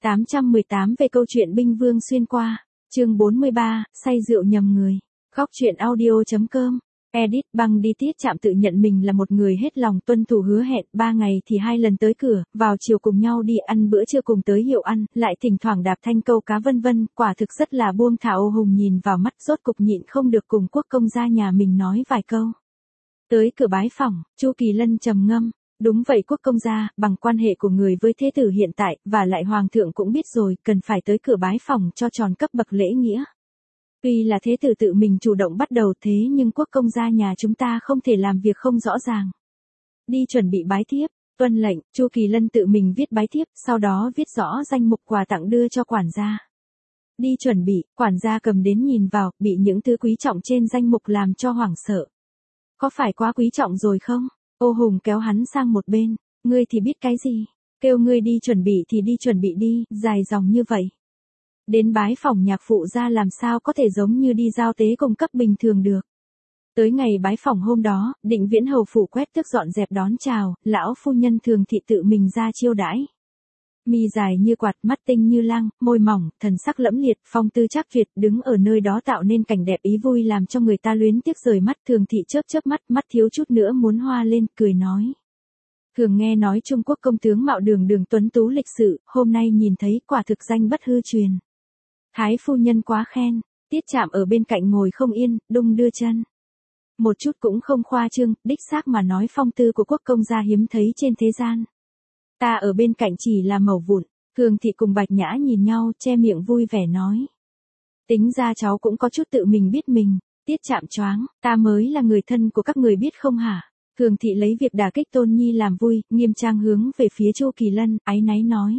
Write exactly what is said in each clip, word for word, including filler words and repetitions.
tám trăm mười tám về câu chuyện binh vương xuyên qua, chương bốn mươi ba, say rượu nhầm người. Góc truyện audio chấm com. Edit Băng đi Tiết Chạm tự nhận mình là một người hết lòng tuân thủ hứa hẹn, ba ngày thì hai lần tới cửa, vào chiều cùng nhau đi ăn bữa trưa cùng tới hiệu ăn, lại thỉnh thoảng đạp thanh câu cá vân vân, quả thực rất là buông thả. Ô Hùng nhìn vào mắt rốt cục nhịn không được cùng Quốc công gia nhà mình nói vài câu. Tới cửa bái phỏng, Chu Kỳ Lân trầm ngâm. Đúng vậy Quốc công gia, bằng quan hệ của người với thế tử hiện tại, và lại hoàng thượng cũng biết rồi, cần phải tới cửa bái phỏng cho tròn cấp bậc lễ nghĩa. Tuy là thế tử tự mình chủ động bắt đầu thế nhưng Quốc công gia nhà chúng ta không thể làm việc không rõ ràng. Đi chuẩn bị bái thiếp, tuân lệnh. Chu Kỳ Lân tự mình viết bái thiếp, sau đó viết rõ danh mục quà tặng đưa cho quản gia. Đi chuẩn bị, quản gia cầm đến nhìn vào, bị những thứ quý trọng trên danh mục làm cho hoảng sợ. Có phải quá quý trọng rồi không? Ô Hùng kéo hắn sang một bên, ngươi thì biết cái gì, kêu ngươi đi chuẩn bị thì đi chuẩn bị đi, dài dòng như vậy. Đến bái phỏng nhạc phụ ra làm sao có thể giống như đi giao tế cung cấp bình thường được. Tới ngày bái phỏng hôm đó, Định Viễn hầu phủ quét tước dọn dẹp đón chào, lão phu nhân Thường thị tự mình ra chiêu đãi. Mi dài như quạt, mắt tinh như lang, môi mỏng, thần sắc lẫm liệt, phong tư trác Việt, đứng ở nơi đó tạo nên cảnh đẹp ý vui làm cho người ta luyến tiếc rời mắt. Thường thị chớp chớp mắt, mắt thiếu chút nữa muốn hoa lên, cười nói. Thường nghe nói Trung Quốc công tướng mạo đường đường tuấn tú lịch sự, hôm nay nhìn thấy quả thực danh bất hư truyền. Thái phu nhân quá khen. Tiết Chạm ở bên cạnh ngồi không yên, đung đưa chân. Một chút cũng không khoa trương, đích xác mà nói phong tư của Quốc công gia hiếm thấy trên thế gian. Ta ở bên cạnh chỉ là mẩu vụn. Thường thị cùng Bạch Nhã nhìn nhau, che miệng vui vẻ nói. Tính ra cháu cũng có chút tự mình biết mình. Tiết Chạm choáng, ta mới là người thân của các người biết không hả? Thường thị lấy việc đả kích Tôn Nhi làm vui, nghiêm trang hướng về phía Chu Kỳ Lân, áy náy nói.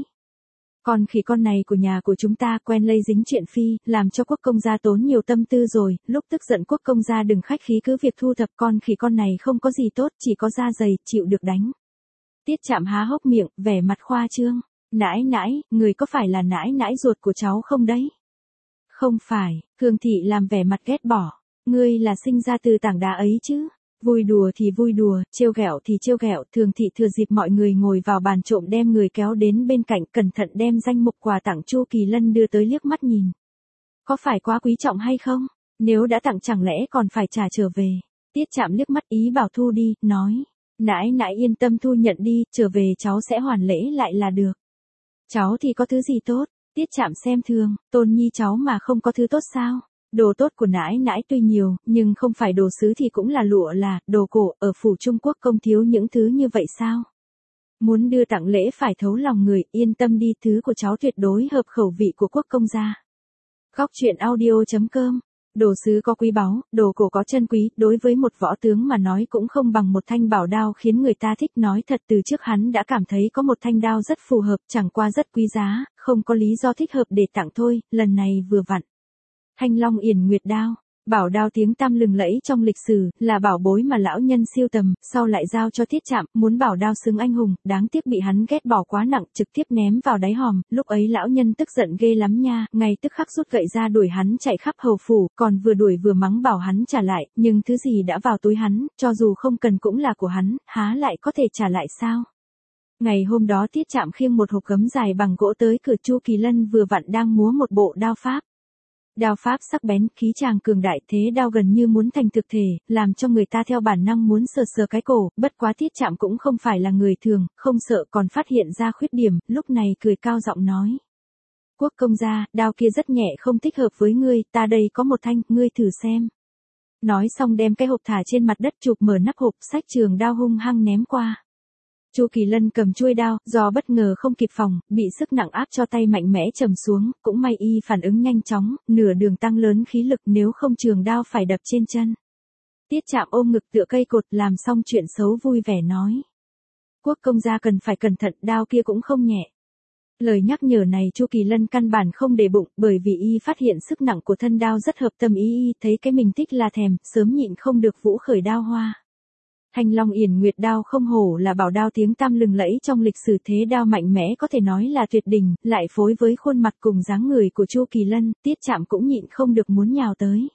Con khỉ con này của nhà của chúng ta quen lây dính chuyện phi, làm cho Quốc công gia tốn nhiều tâm tư rồi, lúc tức giận Quốc công gia đừng khách khí cứ việc thu thập, con khỉ con này không có gì tốt, chỉ có da dày, chịu được đánh. Tiết Chạm há hốc miệng, vẻ mặt khoa trương. Nãi nãi, người có phải là nãi nãi ruột của cháu không đấy? Không phải. Thường thị làm vẻ mặt ghét bỏ. Ngươi là sinh ra từ tảng đá ấy chứ? Vui đùa thì vui đùa, trêu ghẹo thì trêu ghẹo. Thường thị thừa dịp mọi người ngồi vào bàn trộm đem người kéo đến bên cạnh, cẩn thận đem danh mục quà tặng Chu Kỳ Lân đưa tới liếc mắt nhìn. Có phải quá quý trọng hay không? Nếu đã tặng chẳng lẽ còn phải trả trở về? Tiết Chạm liếc mắt ý bảo thu đi, nói. Nãi nãi yên tâm thu nhận đi, trở về cháu sẽ hoàn lễ lại là được. Cháu thì có thứ gì tốt? Tiết Chạm xem thường, Tôn Nhi cháu mà không có thứ tốt sao? Đồ tốt của nãi nãi tuy nhiều, nhưng không phải đồ sứ thì cũng là lụa là, đồ cổ, ở phủ Trung Quốc công thiếu những thứ như vậy sao? Muốn đưa tặng lễ phải thấu lòng người, yên tâm đi, thứ của cháu tuyệt đối hợp khẩu vị của Quốc công gia. Góc truyện audio chấm com. Đồ sứ có quý báu, đồ cổ có chân quý, đối với một võ tướng mà nói cũng không bằng một thanh bảo đao khiến người ta thích. Nói thật từ trước hắn đã cảm thấy có một thanh đao rất phù hợp, chẳng qua rất quý giá, không có lý do thích hợp để tặng thôi, lần này vừa vặn. Thanh Long Yển Nguyệt đao, bảo đao tiếng tăm lừng lẫy trong lịch sử, là bảo bối mà lão nhân siêu tầm, sau lại giao cho Tiết Chạm, muốn bảo đao xứng anh hùng, đáng tiếc bị hắn ghét bỏ quá nặng, trực tiếp ném vào đáy hòm, lúc ấy lão nhân tức giận ghê lắm nha, ngay tức khắc rút gậy ra đuổi hắn chạy khắp hầu phủ, còn vừa đuổi vừa mắng bảo hắn trả lại, nhưng thứ gì đã vào túi hắn, cho dù không cần cũng là của hắn, há lại có thể trả lại sao? Ngày hôm đó Tiết Chạm khiêng một hộp gấm dài bằng gỗ tới cửa. Chu Kỳ Lân vừa vặn đang múa một bộ đao pháp. Đao pháp sắc bén, khí tràng cường đại, thế đao gần như muốn thành thực thể, làm cho người ta theo bản năng muốn sờ sờ cái cổ, bất quá Tiết Chạm cũng không phải là người thường, không sợ còn phát hiện ra khuyết điểm, lúc này cười cao giọng nói. Quốc công gia, đao kia rất nhẹ không thích hợp với ngươi, ta đây có một thanh, ngươi thử xem. Nói xong đem cái hộp thả trên mặt đất, chụp mở nắp hộp, xách trường đao hung hăng ném qua. Chu Kỳ Lân cầm chuôi đao, do bất ngờ không kịp phòng, bị sức nặng áp cho tay mạnh mẽ trầm xuống, cũng may y phản ứng nhanh chóng, nửa đường tăng lớn khí lực, nếu không trường đao phải đập trên chân. Tiết Chạm ôm ngực tựa cây cột, làm xong chuyện xấu vui vẻ nói. Quốc công gia cần phải cẩn thận, đao kia cũng không nhẹ. Lời nhắc nhở này Chu Kỳ Lân căn bản không để bụng, bởi vì y phát hiện sức nặng của thân đao rất hợp tâm ý y, thấy cái mình thích là thèm, sớm nhịn không được vũ khởi đao hoa. Thanh Long Yển Nguyệt đao không hổ là bảo đao tiếng tăm lừng lẫy trong lịch sử, thế đao mạnh mẽ có thể nói là tuyệt đỉnh, lại phối với khuôn mặt cùng dáng người của Chu Kỳ Lân, Tiết Chạm cũng nhịn không được muốn nhào tới.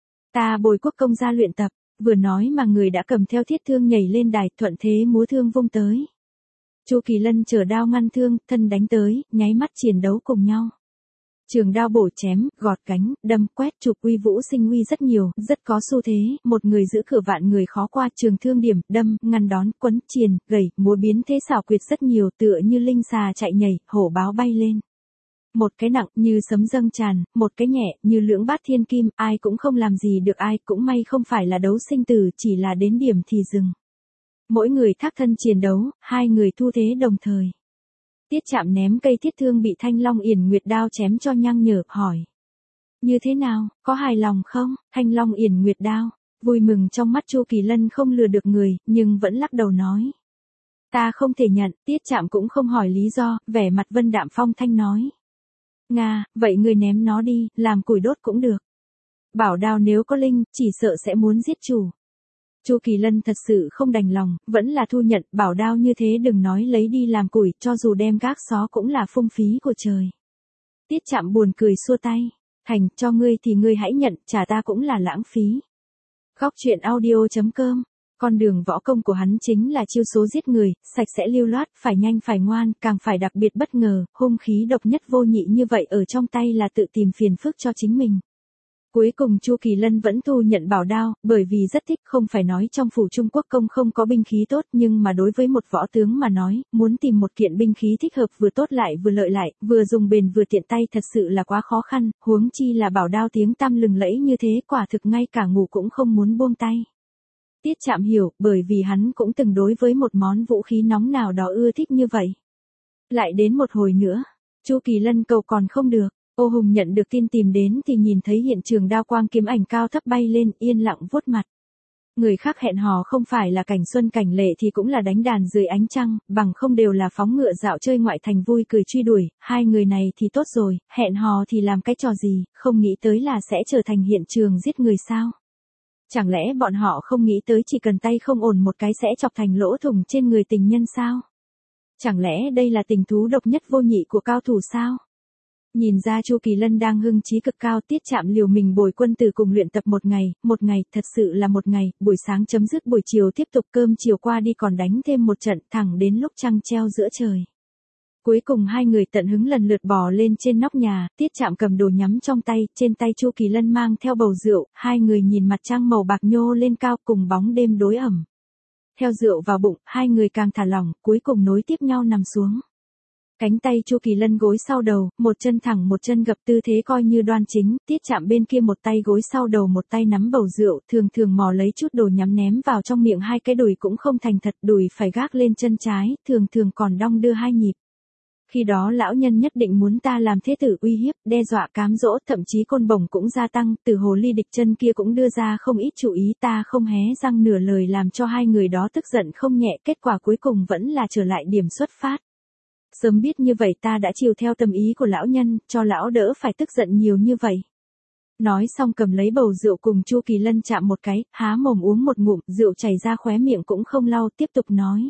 Ta bồi Quốc công gia luyện tập, vừa nói mà người đã cầm theo thiết thương nhảy lên đài, thuận thế múa thương vung tới. Chu Kỳ Lân chờ đao ngăn thương, thân đánh tới, nháy mắt chiến đấu cùng nhau. Trường đao bổ chém, gọt cánh, đâm, quét, chụp uy vũ sinh uy rất nhiều, rất có xu thế, một người giữ cửa vạn người khó qua, trường thương điểm, đâm, ngăn đón, quấn, triền, gẩy, múa biến thế xảo quyệt rất nhiều, tựa như linh xà chạy nhảy, hổ báo bay lên. Một cái nặng như sấm dâng tràn, một cái nhẹ như lưỡng bát thiên kim, ai cũng không làm gì được ai, cũng may không phải là đấu sinh tử, chỉ là đến điểm thì dừng. Mỗi người thác thân chiến đấu, hai người thu thế đồng thời. Tiết Trạm ném cây thiết thương bị Thanh Long Yển Nguyệt đao chém cho nhăng nhở, hỏi. Như thế nào, có hài lòng không? Thanh Long Yển Nguyệt đao, vui mừng trong mắt Chu Kỳ Lân không lừa được người, nhưng vẫn lắc đầu nói. Ta không thể nhận, Tiết Trạm cũng không hỏi lý do, vẻ mặt vân đạm phong thanh nói. Nga, vậy người ném nó đi, làm củi đốt cũng được. Bảo đao nếu có linh, chỉ sợ sẽ muốn giết chủ. Chu Kỳ Lân thật sự không đành lòng, vẫn là thu nhận, bảo đao như thế đừng nói lấy đi làm củi, cho dù đem gác xó cũng là phung phí của trời. Tiết Trạm buồn cười xua tay, thành, cho ngươi thì ngươi hãy nhận, trả ta cũng là lãng phí. Góc truyện audio chấm com, con đường võ công của hắn chính là chiêu số giết người, sạch sẽ lưu loát, phải nhanh phải ngoan, càng phải đặc biệt bất ngờ, hung khí độc nhất vô nhị như vậy ở trong tay là tự tìm phiền phức cho chính mình. Cuối cùng Chu Kỳ Lân vẫn thu nhận bảo đao, bởi vì rất thích, không phải nói trong phủ Trung Quốc công không có binh khí tốt, nhưng mà đối với một võ tướng mà nói, muốn tìm một kiện binh khí thích hợp vừa tốt lại vừa lợi lại, vừa dùng bền vừa tiện tay thật sự là quá khó khăn, huống chi là bảo đao tiếng tăm lừng lẫy như thế, quả thực ngay cả ngủ cũng không muốn buông tay. Tiết Trạm hiểu, bởi vì hắn cũng từng đối với một món vũ khí nóng nào đó ưa thích như vậy. Lại đến một hồi nữa, Chu Kỳ Lân cầu còn không được. Ô Hùng nhận được tin tìm đến thì nhìn thấy hiện trường đao quang kiếm ảnh cao thấp bay lên, yên lặng vuốt mặt. Người khác hẹn hò không phải là cảnh xuân cảnh lệ thì cũng là đánh đàn dưới ánh trăng, bằng không đều là phóng ngựa dạo chơi ngoại thành vui cười truy đuổi, hai người này thì tốt rồi, hẹn hò thì làm cái trò gì, không nghĩ tới là sẽ trở thành hiện trường giết người sao. Chẳng lẽ bọn họ không nghĩ tới chỉ cần tay không ổn một cái sẽ chọc thành lỗ thủng trên người tình nhân sao? Chẳng lẽ đây là tình thú độc nhất vô nhị của cao thủ sao? Nhìn ra Chu Kỳ Lân đang hưng trí cực cao, Tiết Trạm liều mình bồi quân tử cùng luyện tập một ngày, một ngày, thật sự là một ngày, buổi sáng chấm dứt buổi chiều tiếp tục cơm chiều qua đi còn đánh thêm một trận thẳng đến lúc trăng treo giữa trời. Cuối cùng hai người tận hứng lần lượt bò lên trên nóc nhà, Tiết Trạm cầm đồ nhắm trong tay, trên tay Chu Kỳ Lân mang theo bầu rượu, hai người nhìn mặt trăng màu bạc nhô lên cao cùng bóng đêm đối ẩm. Theo rượu vào bụng, hai người càng thả lỏng, cuối cùng nối tiếp nhau nằm xuống. Cánh tay Chu Kỳ Lân gối sau đầu, một chân thẳng một chân gập tư thế coi như đoan chính, Tiết Trạm bên kia một tay gối sau đầu một tay nắm bầu rượu, thường thường mò lấy chút đồ nhắm ném vào trong miệng, hai cái đùi cũng không thành thật, đùi phải gác lên chân trái, thường thường còn đong đưa hai nhịp. Khi đó lão nhân nhất định muốn ta làm thế tử uy hiếp, đe dọa cám dỗ, thậm chí côn bổng cũng gia tăng, từ hồ ly địch chân kia cũng đưa ra không ít chủ ý, ta không hé răng nửa lời làm cho hai người đó tức giận không nhẹ, kết quả cuối cùng vẫn là trở lại điểm xuất phát. Sớm biết như vậy ta đã chiều theo tâm ý của lão nhân, cho lão đỡ phải tức giận nhiều như vậy. Nói xong cầm lấy bầu rượu cùng Chu Kỳ Lân chạm một cái, há mồm uống một ngụm, rượu chảy ra khóe miệng cũng không lau, tiếp tục nói.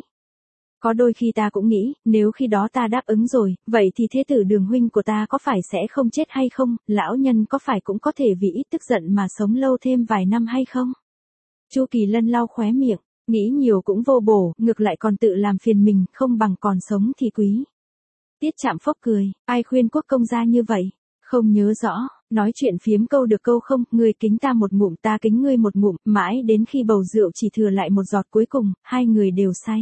Có đôi khi ta cũng nghĩ, nếu khi đó ta đáp ứng rồi, vậy thì thế tử Đường huynh của ta có phải sẽ không chết hay không, lão nhân có phải cũng có thể vì ít tức giận mà sống lâu thêm vài năm hay không? Chu Kỳ Lân lau khóe miệng, nghĩ nhiều cũng vô bổ, ngược lại còn tự làm phiền mình, không bằng còn sống thì quý. Tiết Trạm phốc cười, ai khuyên quốc công gia như vậy? Không nhớ rõ, nói chuyện phiếm câu được câu không, ngươi kính ta một ngụm ta kính ngươi một ngụm, mãi đến khi bầu rượu chỉ thừa lại một giọt cuối cùng, hai người đều say.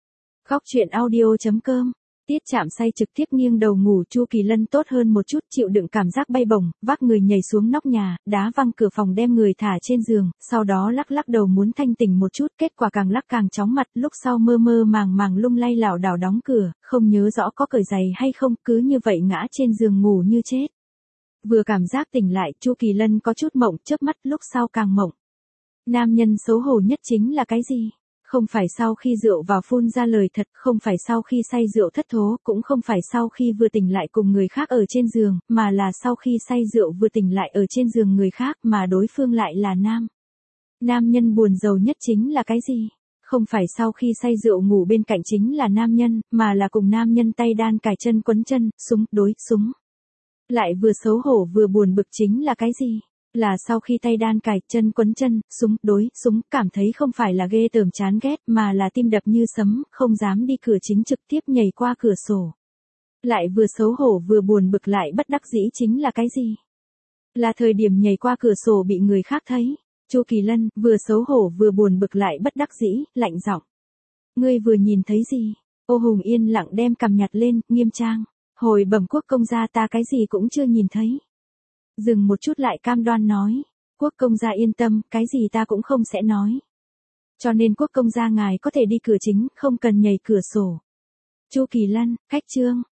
Góc truyện audio chấm com, Tiết Trạm say trực tiếp nghiêng đầu ngủ, Chu Kỳ Lân tốt hơn một chút, chịu đựng cảm giác bay bổng, vác người nhảy xuống nóc nhà, đá văng cửa phòng đem người thả trên giường, sau đó lắc lắc đầu muốn thanh tỉnh một chút, kết quả càng lắc càng chóng mặt, lúc sau mơ mơ màng màng lung lay lảo đảo đóng cửa, không nhớ rõ có cởi giày hay không, cứ như vậy ngã trên giường ngủ như chết. Vừa cảm giác tỉnh lại, Chu Kỳ Lân có chút mộng, chớp mắt lúc sau càng mộng. Nam nhân xấu hổ nhất chính là cái gì? Không phải sau khi rượu vào phun ra lời thật, không phải sau khi say rượu thất thố, cũng không phải sau khi vừa tỉnh lại cùng người khác ở trên giường, mà là sau khi say rượu vừa tỉnh lại ở trên giường người khác mà đối phương lại là nam. Nam nhân buồn rầu nhất chính là cái gì? Không phải sau khi say rượu ngủ bên cạnh chính là nam nhân, mà là cùng nam nhân tay đan cài chân quấn chân, súng, đối, súng. Lại vừa xấu hổ vừa buồn bực chính là cái gì? Là sau khi tay đan cài, chân quấn chân, súng, đối, súng, cảm thấy không phải là ghê tởm chán ghét mà là tim đập như sấm, không dám đi cửa chính trực tiếp nhảy qua cửa sổ. Lại vừa xấu hổ vừa buồn bực lại bất đắc dĩ chính là cái gì? Là thời điểm nhảy qua cửa sổ bị người khác thấy. Chu Kỳ Lân, vừa xấu hổ vừa buồn bực lại bất đắc dĩ, lạnh giọng. Ngươi vừa nhìn thấy gì? Ô Hùng yên lặng đem cằm nhặt lên, nghiêm trang. Hồi bẩm quốc công gia ta cái gì cũng chưa nhìn thấy. Dừng một chút lại cam đoan nói. Quốc công gia yên tâm, cái gì ta cũng không sẽ nói. Cho nên quốc công gia ngài có thể đi cửa chính, không cần nhảy cửa sổ. Chu Kỳ Lân, khách trương.